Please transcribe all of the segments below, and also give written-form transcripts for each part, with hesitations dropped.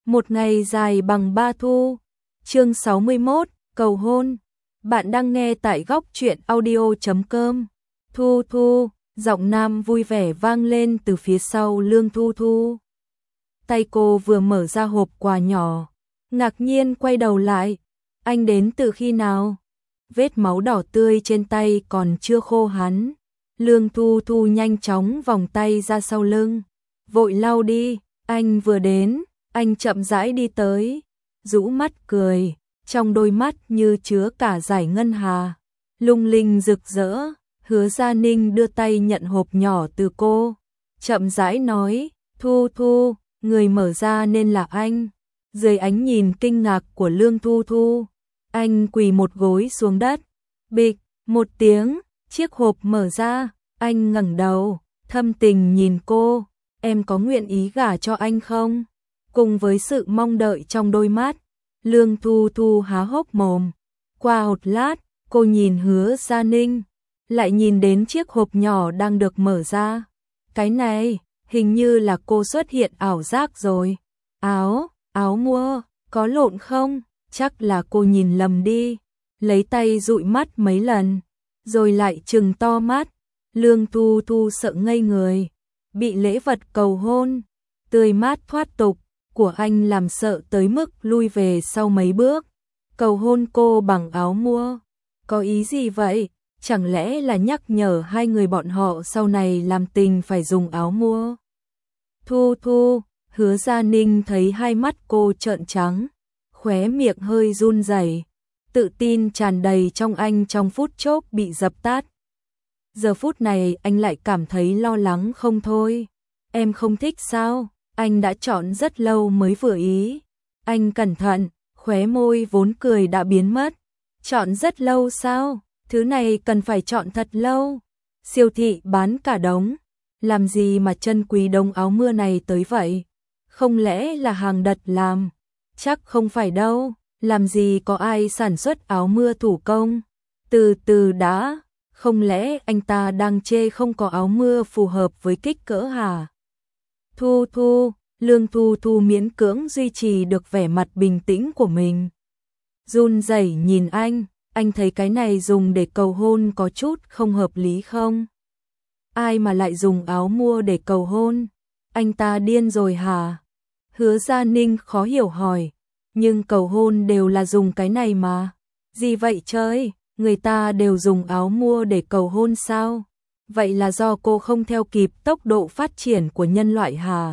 Một ngày dài bằng 3 thu. Chương 61, cầu hôn. Bạn đang nghe tại góc truyện audio.com. Thu Thu, giọng nam vui vẻ vang lên từ phía sau Lương Thu Thu. Tay cô vừa mở ra hộp quà nhỏ, ngạc nhiên quay đầu lại. Anh đến từ khi nào? Vết máu đỏ tươi trên tay còn chưa khô hắn. Lương Thu Thu nhanh chóng vòng tay ra sau lưng. Vội lau đi, anh vừa đến. Anh chậm rãi đi tới, rũ mắt cười, trong đôi mắt như chứa cả dải ngân hà, lung linh rực rỡ. Hứa Gia Ninh đưa tay nhận hộp nhỏ từ cô, chậm rãi nói, Thu Thu, người mở ra nên là anh. Dưới ánh nhìn kinh ngạc của Lương Thu Thu, anh quỳ một gối xuống đất, bịch, một tiếng, chiếc hộp mở ra, anh ngẩng đầu, thâm tình nhìn cô, em có nguyện ý gả cho anh không? Cùng với sự mong đợi trong đôi mắt, Lương Thu Thu há hốc mồm. Qua một lát, cô nhìn Hứa Gia Ninh, lại nhìn đến chiếc hộp nhỏ đang được mở ra. Cái này, hình như là cô xuất hiện ảo giác rồi. Áo mua, có lộn không? Chắc là cô nhìn lầm đi. Lấy tay dụi mắt mấy lần, rồi lại trừng to mắt. Lương Thu Thu sợ ngây người, bị lễ vật cầu hôn tươi mát thoát tục của anh làm sợ tới mức lui về sau mấy bước. Cầu hôn cô bằng áo mua, có ý gì vậy? Chẳng lẽ là nhắc nhở hai người bọn họ sau này làm tình phải dùng áo mua? Thu Thu, Hứa Gia Ninh thấy hai mắt cô trợn trắng, khóe miệng hơi run rẩy, tự tin tràn đầy trong anh trong phút chốc bị dập tắt. Giờ phút này anh lại cảm thấy lo lắng không thôi. Em không thích sao? Anh đã chọn rất lâu mới vừa ý. Anh cẩn thận, khóe môi vốn cười đã biến mất. Chọn rất lâu sao? Thứ này cần phải chọn thật lâu. Siêu thị bán cả đống. Làm gì mà chân quý đống áo mưa này tới vậy? Không lẽ là hàng đặt làm? Chắc không phải đâu. Làm gì có ai sản xuất áo mưa thủ công? Từ từ đã. Không lẽ anh ta đang chê không có áo mưa phù hợp với kích cỡ hả? Thu Thu, Lương Thu Thu miễn cưỡng duy trì được vẻ mặt bình tĩnh của mình. Run rẩy nhìn anh thấy cái này dùng để cầu hôn có chút không hợp lý không? Ai mà lại dùng áo mua để cầu hôn? Anh ta điên rồi hả? Hứa Gia Ninh khó hiểu hỏi, nhưng cầu hôn đều là dùng cái này mà. Gì vậy trời, người ta đều dùng áo mua để cầu hôn sao? Vậy là do cô không theo kịp tốc độ phát triển của nhân loại hả?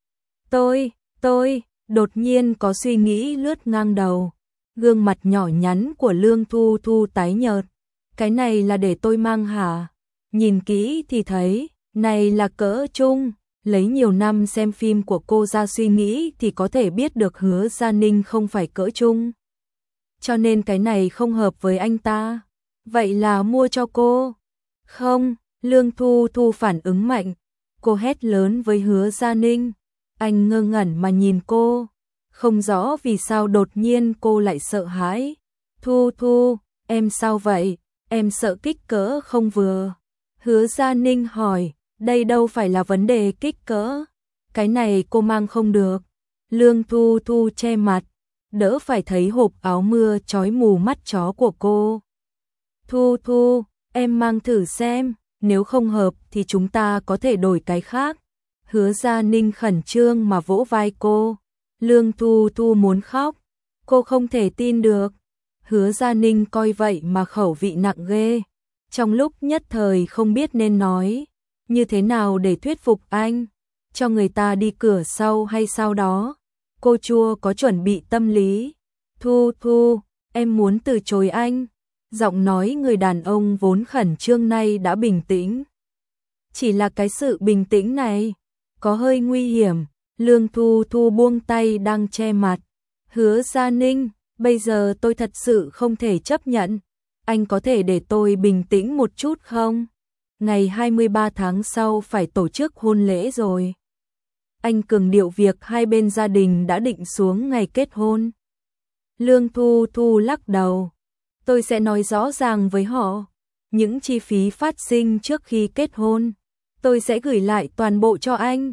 Tôi, đột nhiên có suy nghĩ lướt ngang đầu. Gương mặt nhỏ nhắn của Lương Thu Thu tái nhợt. Cái này là để tôi mang hả? Nhìn kỹ thì thấy, này là cỡ trung. Lấy nhiều năm xem phim của cô ra suy nghĩ thì có thể biết được Hứa Gia Ninh không phải cỡ trung. Cho nên cái này không hợp với anh ta. Vậy là mua cho cô. Không, Lương Thu Thu phản ứng mạnh. Cô hét lớn với Hứa Gia Ninh. Anh ngơ ngẩn mà nhìn cô. Không rõ vì sao đột nhiên cô lại sợ hãi. Thu Thu, em sao vậy? Em sợ kích cỡ không vừa. Hứa Gia Ninh hỏi, đây đâu phải là vấn đề kích cỡ. Cái này cô mang không được. Lương Thu Thu che mặt, đỡ phải thấy hộp áo mưa chói mù mắt chó của cô. Thu Thu, em mang thử xem, nếu không hợp thì chúng ta có thể đổi cái khác. Hứa Gia Ninh khẩn trương mà vỗ vai cô. Lương Thu Thu muốn khóc, cô không thể tin được. Hứa Gia Ninh coi vậy mà khẩu vị nặng ghê. Trong lúc nhất thời không biết nên nói như thế nào để thuyết phục anh, cho người ta đi cửa sau hay sau đó. Cô chua có chuẩn bị tâm lý. Thu Thu, em muốn từ chối anh. Giọng nói người đàn ông vốn khẩn trương nay đã bình tĩnh. Chỉ là cái sự bình tĩnh này có hơi nguy hiểm. Lương Thu Thu buông tay đang che mặt. Hứa Gia Ninh, bây giờ tôi thật sự không thể chấp nhận. Anh có thể để tôi bình tĩnh một chút không? Ngày 23 tháng sau phải tổ chức hôn lễ rồi. Anh cường điệu việc hai bên gia đình đã định xuống ngày kết hôn. Lương Thu Thu lắc đầu. Tôi sẽ nói rõ ràng với họ. Những chi phí phát sinh trước khi kết hôn, tôi sẽ gửi lại toàn bộ cho anh.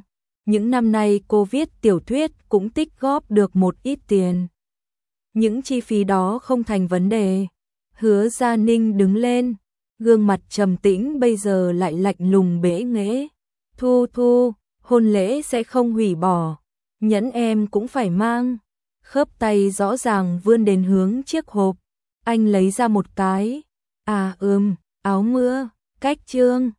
Những năm nay cô viết tiểu thuyết cũng tích góp được một ít tiền. Những chi phí đó không thành vấn đề. Hứa Gia Ninh đứng lên, gương mặt trầm tĩnh bây giờ lại lạnh lùng bẽ nghễ. Thu Thu, hôn lễ sẽ không hủy bỏ, nhẫn em cũng phải mang. Khớp tay rõ ràng vươn đến hướng chiếc hộp. Anh lấy ra một cái. À áo mưa, cách trương.